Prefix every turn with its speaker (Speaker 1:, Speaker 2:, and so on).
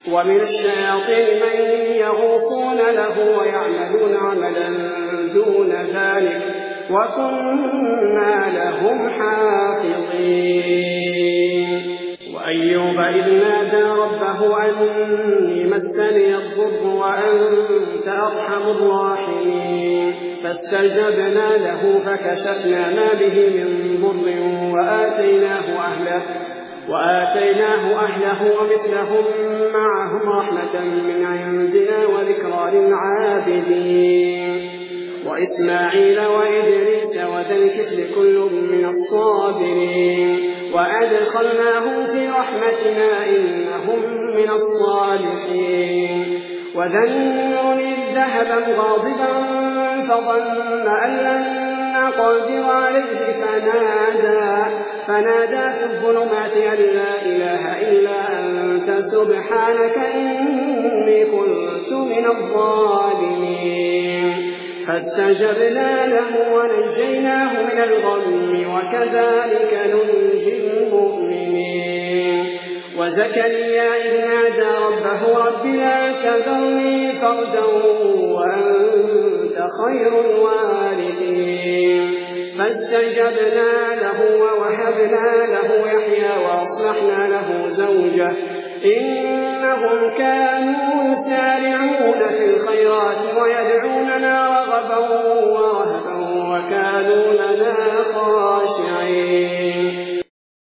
Speaker 1: ومن الشياطين من يغوصون له ويعملون عملا دون ذلك وكنا لهم حافظين. وأيوب إذ نادى ربه أني مسني الضر وأنت أرحم الراحمين فاستجبنا له فكشفنا ما به من ضر وآتيناه أهله ومثلهم معهم رحمة من عندنا وذكرى للعابدين. وإسماعيل وإدريس وذا الكفل كل من الصابرين وأدخلناهم في رحمتنا إنهم من الصالحين. وذا النون إذ ذهب مغاضبا فظن أن لن نقدر عليه فنادى في الظلمات أن لا إله إلا أنت سبحانك إني كنت من الظالمين فاستجبنا له ونجيناه من الغم وكذلك ننجي المؤمنين. وزكريا إذ نادى ربه رب لا تذرني فردا وأنت خير الوارثين فاستجبنا له ووهبنا له يحيى وأصلحنا له زوجه إنهم كانوا يسارعون في الخيرات ويدعوننا رغبا ورهبا وكانوا لنا خاشعين.